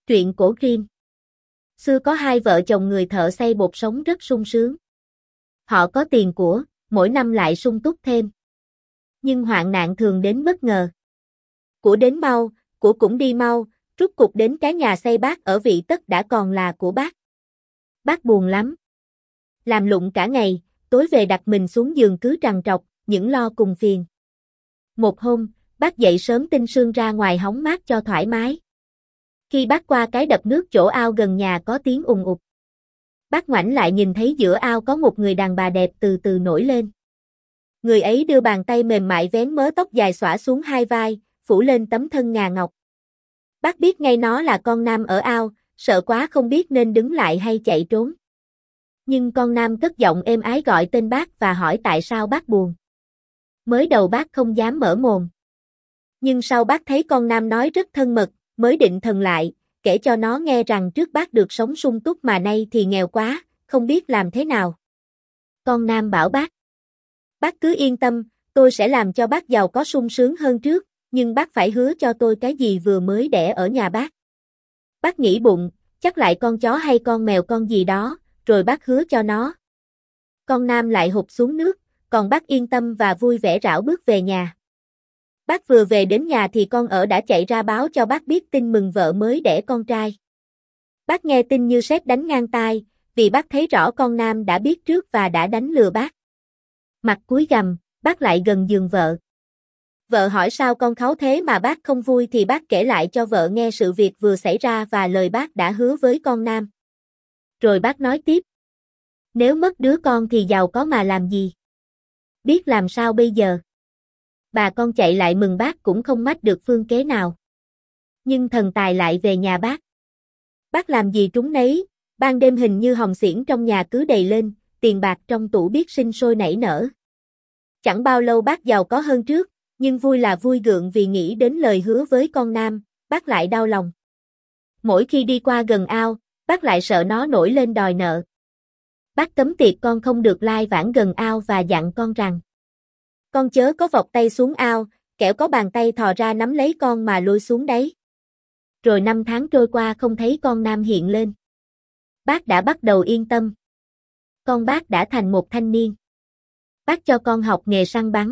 Truyện cổ Grimm. Xưa có hai vợ chồng người thợ xay bột sống rất sung sướng. Họ có tiền của, mỗi năm lại sung túc thêm. Nhưng hoạn nạn thường đến bất ngờ. Của đến mau, của cũng đi mau, rút cục đến cái nhà xây bác ở Vị Tất đã còn là của bác. Bác buồn lắm. Làm lụng cả ngày, tối về đặt mình xuống giường cứ trằn trọc, những lo cùng phiền. Một hôm, bác dậy sớm tinh sương ra ngoài hóng mát cho thoải mái. Khi bác qua cái đập nước chỗ ao gần nhà có tiếng ùng ục. Bác ngoảnh lại nhìn thấy giữa ao có một người đàn bà đẹp từ từ nổi lên. Người ấy đưa bàn tay mềm mại vén mớ tóc dài xõa xuống hai vai, phủ lên tấm thân ngà ngọc. Bác biết ngay nó là con Nam ở ao, sợ quá không biết nên đứng lại hay chạy trốn. Nhưng con Nam cất giọng êm ái gọi tên bác và hỏi tại sao bác buồn. Mới đầu bác không dám mở mồm. Nhưng sau bác thấy con Nam nói rất thân mật, mới định thần lại, kể cho nó nghe rằng trước bác được sống sung túc mà nay thì nghèo quá, không biết làm thế nào. Con Nam bảo bác cứ yên tâm, tôi sẽ làm cho bác giàu có sung sướng hơn trước, nhưng bác phải hứa cho tôi cái gì vừa mới đẻ ở nhà bác. Bác nghĩ bụng, chắc lại con chó hay con mèo con gì đó, rồi bác hứa cho nó. Con Nam lại hụt xuống nước, còn bác yên tâm và vui vẻ rảo bước về nhà. Bác vừa về đến nhà thì con ở đã chạy ra báo cho bác biết tin mừng vợ mới đẻ con trai. Bác nghe tin như sét đánh ngang tai, vì bác thấy rõ con Nam đã biết trước và đã đánh lừa bác. Mặt cúi gằm, bác lại gần giường vợ. Vợ hỏi sao con kháu thế mà bác không vui thì bác kể lại cho vợ nghe sự việc vừa xảy ra và lời bác đã hứa với con Nam. Rồi bác nói tiếp. Nếu mất đứa con thì giàu có mà làm gì? Biết làm sao bây giờ? Bà con chạy lại mừng bác cũng không mách được phương kế nào. Nhưng thần tài lại về nhà bác. Bác làm gì trúng nấy, ban đêm hình như hồng xiển trong nhà cứ đầy lên, tiền bạc trong tủ biết sinh sôi nảy nở. Chẳng bao lâu bác giàu có hơn trước, nhưng vui là vui gượng vì nghĩ đến lời hứa với con Nam, bác lại đau lòng. Mỗi khi đi qua gần ao, bác lại sợ nó nổi lên đòi nợ. Bác cấm tiệc con không được lai vãng gần ao và dặn con rằng con chớ có vọt tay xuống ao, kẻo có bàn tay thò ra nắm lấy con mà lôi xuống đấy. Rồi 5 tháng trôi qua không thấy con Nam hiện lên. Bác đã bắt đầu yên tâm. Con bác đã thành một thanh niên. Bác cho con học nghề săn bắn.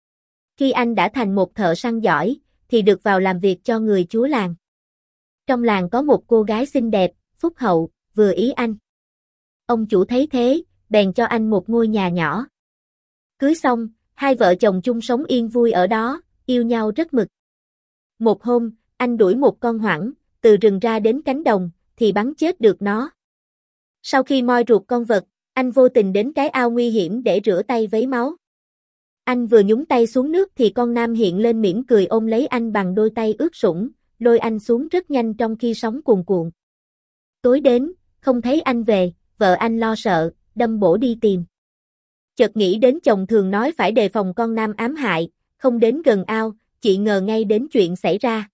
Khi anh đã thành một thợ săn giỏi, thì được vào làm việc cho người chúa làng. Trong làng có một cô gái xinh đẹp, phúc hậu, vừa ý anh. Ông chủ thấy thế, bèn cho anh một ngôi nhà nhỏ. Cưới xong, hai vợ chồng chung sống yên vui ở đó, yêu nhau rất mực. Một hôm, anh đuổi một con hoảng, từ rừng ra đến cánh đồng, thì bắn chết được nó. Sau khi moi ruột con vật, anh vô tình đến cái ao nguy hiểm để rửa tay vấy máu. Anh vừa nhúng tay xuống nước thì con Nam hiện lên mỉm cười ôm lấy anh bằng đôi tay ướt sũng, lôi anh xuống rất nhanh trong khi sóng cuồn cuộn. Tối đến, không thấy anh về, vợ anh lo sợ, đâm bổ đi tìm. Chợt nghĩ đến chồng thường nói phải đề phòng con Nam ám hại, không đến gần ao, chị ngờ ngay đến chuyện xảy ra.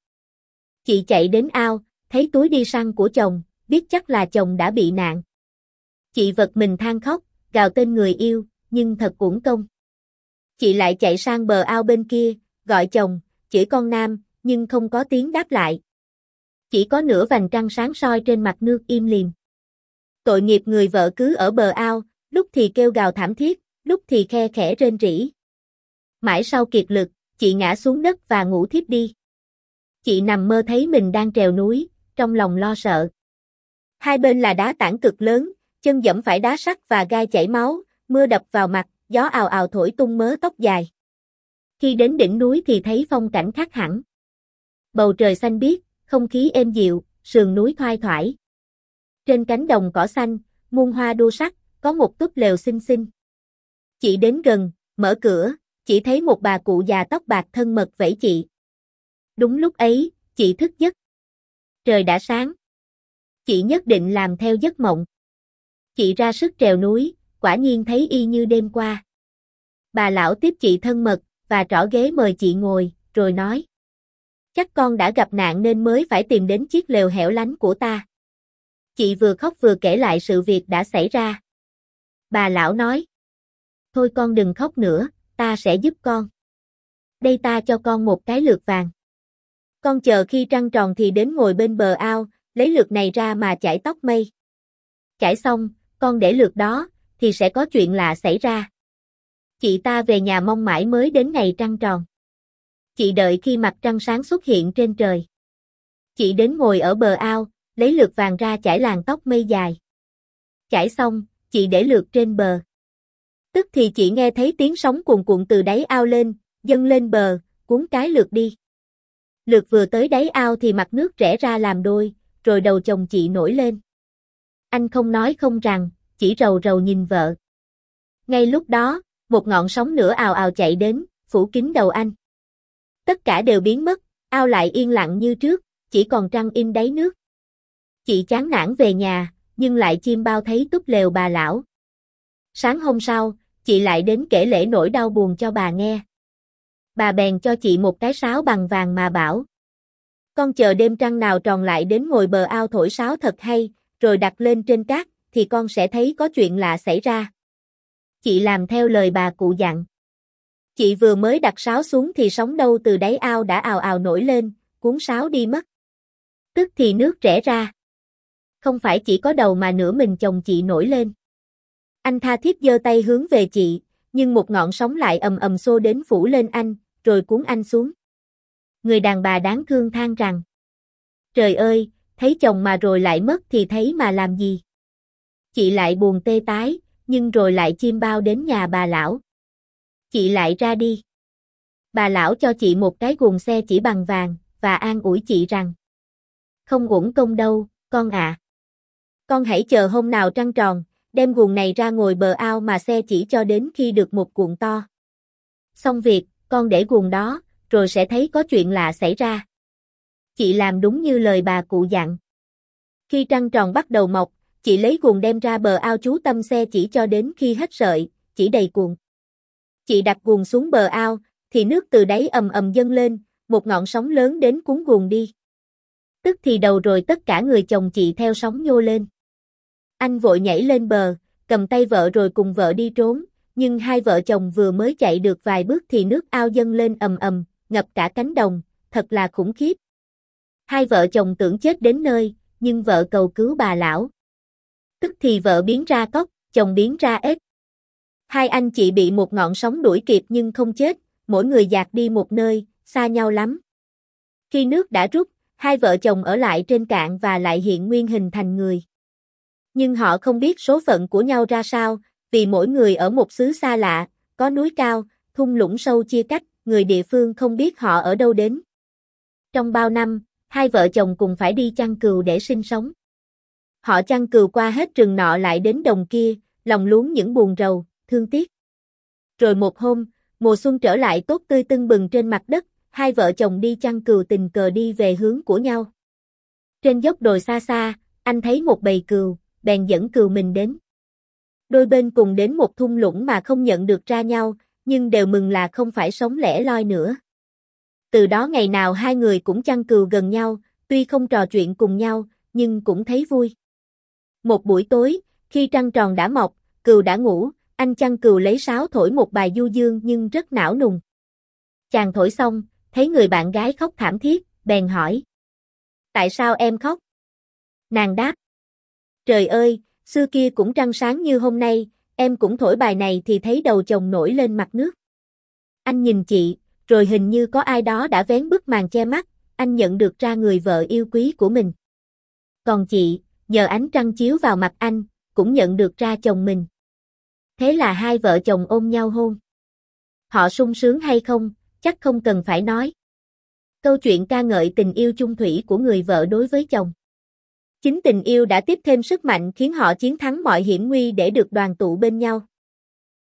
Chị chạy đến ao, thấy túi đi săn của chồng, biết chắc là chồng đã bị nạn. Chị vật mình than khóc, gào tên người yêu, nhưng thật uổng công. Chị lại chạy sang bờ ao bên kia, gọi chồng, chửi con Nam, nhưng không có tiếng đáp lại. Chỉ có nửa vành trăng sáng soi trên mặt nước im lìm. Tội nghiệp người vợ cứ ở bờ ao, lúc thì kêu gào thảm thiết, lúc thì khe khẽ rên rỉ. Mãi sau kiệt lực, chị ngã xuống đất và ngủ thiếp đi. Chị nằm mơ thấy mình đang trèo núi, trong lòng lo sợ. Hai bên là đá tảng cực lớn, chân giẫm phải đá sắt và gai chảy máu, mưa đập vào mặt, gió ào ào thổi tung mớ tóc dài. Khi đến đỉnh núi thì thấy phong cảnh khác hẳn. Bầu trời xanh biếc, không khí êm dịu, sườn núi thoai thoải. Trên cánh đồng cỏ xanh, muôn hoa đua sắc, có một túp lều xinh xinh. Chị đến gần, mở cửa, chỉ thấy một bà cụ già tóc bạc thân mật vẫy chị. Đúng lúc ấy, chị thức giấc. Trời đã sáng. Chị nhất định làm theo giấc mộng. Chị ra sức trèo núi, quả nhiên thấy y như đêm qua. Bà lão tiếp chị thân mật, và trỏ ghế mời chị ngồi, rồi nói. Chắc con đã gặp nạn nên mới phải tìm đến chiếc lều hẻo lánh của ta. Chị vừa khóc vừa kể lại sự việc đã xảy ra. Bà lão nói. Thôi con đừng khóc nữa, ta sẽ giúp con. Đây ta cho con một cái lược vàng. Con chờ khi trăng tròn thì đến ngồi bên bờ ao, lấy lượt này ra mà chải tóc mây. Chải xong, con để lượt đó, thì sẽ có chuyện lạ xảy ra. Chị ta về nhà mong mãi mới đến ngày trăng tròn. Chị đợi khi mặt trăng sáng xuất hiện trên trời. Chị đến ngồi ở bờ ao, lấy lược vàng ra chải làn tóc mây dài. Chải xong, chị để lược trên bờ. Tức thì chị nghe thấy tiếng sóng cuồn cuộn từ đáy ao lên, dâng lên bờ, cuốn cái lược đi. Lược vừa tới đáy ao thì mặt nước rẽ ra làm đôi, rồi đầu chồng chị nổi lên. Anh không nói không rằng, chỉ rầu rầu nhìn vợ. Ngay lúc đó, một ngọn sóng nữa ào ào chạy đến, phủ kín đầu anh. Tất cả đều biến mất, ao lại yên lặng như trước, chỉ còn trăng in đáy nước. Chị chán nản về nhà, nhưng lại chiêm bao thấy túp lều bà lão. Sáng hôm sau, chị lại đến kể lể nỗi đau buồn cho bà nghe. Bà bèn cho chị một cái sáo bằng vàng mà bảo: con chờ đêm trăng nào tròn lại đến ngồi bờ ao thổi sáo thật hay, rồi đặt lên trên cát, thì con sẽ thấy có chuyện lạ xảy ra. Chị làm theo lời bà cụ dặn. Chị vừa mới đặt sáo xuống thì sóng đâu từ đáy ao đã ào ào nổi lên, cuốn sáo đi mất. Tức thì nước rẽ ra. Không phải chỉ có đầu mà nửa mình chồng chị nổi lên. Anh tha thiết giơ tay hướng về chị, nhưng một ngọn sóng lại ầm ầm xô đến phủ lên anh, rồi cuốn anh xuống. Người đàn bà đáng thương than rằng: trời ơi, thấy chồng mà rồi lại mất thì thấy mà làm gì. Chị lại buồn tê tái, nhưng rồi lại chiêm bao đến nhà bà lão. Chị lại ra đi. Bà lão cho chị một cái guồng xe chỉ bằng vàng, và an ủi chị rằng: không uổng công đâu, con ạ. Con hãy chờ hôm nào trăng tròn, đem guồng này ra ngồi bờ ao mà xe chỉ cho đến khi được một cuộn to. Xong việc, con để guồng đó, rồi sẽ thấy có chuyện lạ xảy ra. Chị làm đúng như lời bà cụ dặn. Khi trăng tròn bắt đầu mọc, chị lấy guồng đem ra bờ ao chú tâm xe chỉ cho đến khi hết sợi, chỉ đầy cuộn. Chị đặt guồng xuống bờ ao, thì nước từ đáy ầm ầm dâng lên, một ngọn sóng lớn đến cuốn guồng đi. Tức thì đầu rồi tất cả người chồng chị theo sóng nhô lên. Anh vội nhảy lên bờ, cầm tay vợ rồi cùng vợ đi trốn, nhưng hai vợ chồng vừa mới chạy được vài bước thì nước ao dâng lên ầm ầm, ngập cả cánh đồng, thật là khủng khiếp. Hai vợ chồng tưởng chết đến nơi, nhưng vợ cầu cứu bà lão. Tức thì vợ biến ra cóc, chồng biến ra ếch. Hai anh chị bị một ngọn sóng đuổi kịp nhưng không chết, mỗi người dạt đi một nơi, xa nhau lắm. Khi nước đã rút, hai vợ chồng ở lại trên cạn và lại hiện nguyên hình thành người. Nhưng họ không biết số phận của nhau ra sao, vì mỗi người ở một xứ xa lạ, có núi cao, thung lũng sâu chia cách, người địa phương không biết họ ở đâu đến. Trong bao năm, hai vợ chồng cùng phải đi chăn cừu để sinh sống. Họ chăn cừu qua hết rừng nọ lại đến đồng kia, lòng luống những buồn rầu, thương tiếc. Rồi một hôm, mùa xuân trở lại tốt tươi tưng bừng trên mặt đất, hai vợ chồng đi chăn cừu tình cờ đi về hướng của nhau. Trên dốc đồi xa xa, anh thấy một bầy cừu, bèn dẫn cừu mình đến. Đôi bên cùng đến một thung lũng mà không nhận được ra nhau, nhưng đều mừng là không phải sống lẻ loi nữa. Từ đó ngày nào hai người cũng chăn cừu gần nhau, tuy không trò chuyện cùng nhau, nhưng cũng thấy vui. Một buổi tối, khi trăng tròn đã mọc, cừu đã ngủ, anh chăn cừu lấy sáo thổi một bài du dương nhưng rất não nùng. Chàng thổi xong, thấy người bạn gái khóc thảm thiết, bèn hỏi: tại sao em khóc? Nàng đáp: trời ơi, xưa kia cũng trăng sáng như hôm nay, em cũng thổi bài này thì thấy đầu chồng nổi lên mặt nước. Anh nhìn chị, rồi hình như có ai đó đã vén bức màn che mắt, anh nhận được ra người vợ yêu quý của mình. Còn chị, nhờ ánh trăng chiếu vào mặt anh, cũng nhận được ra chồng mình. Thế là hai vợ chồng ôm nhau hôn. Họ sung sướng hay không, chắc không cần phải nói. Câu chuyện ca ngợi tình yêu chung thủy của người vợ đối với chồng. Chính tình yêu đã tiếp thêm sức mạnh khiến họ chiến thắng mọi hiểm nguy để được đoàn tụ bên nhau.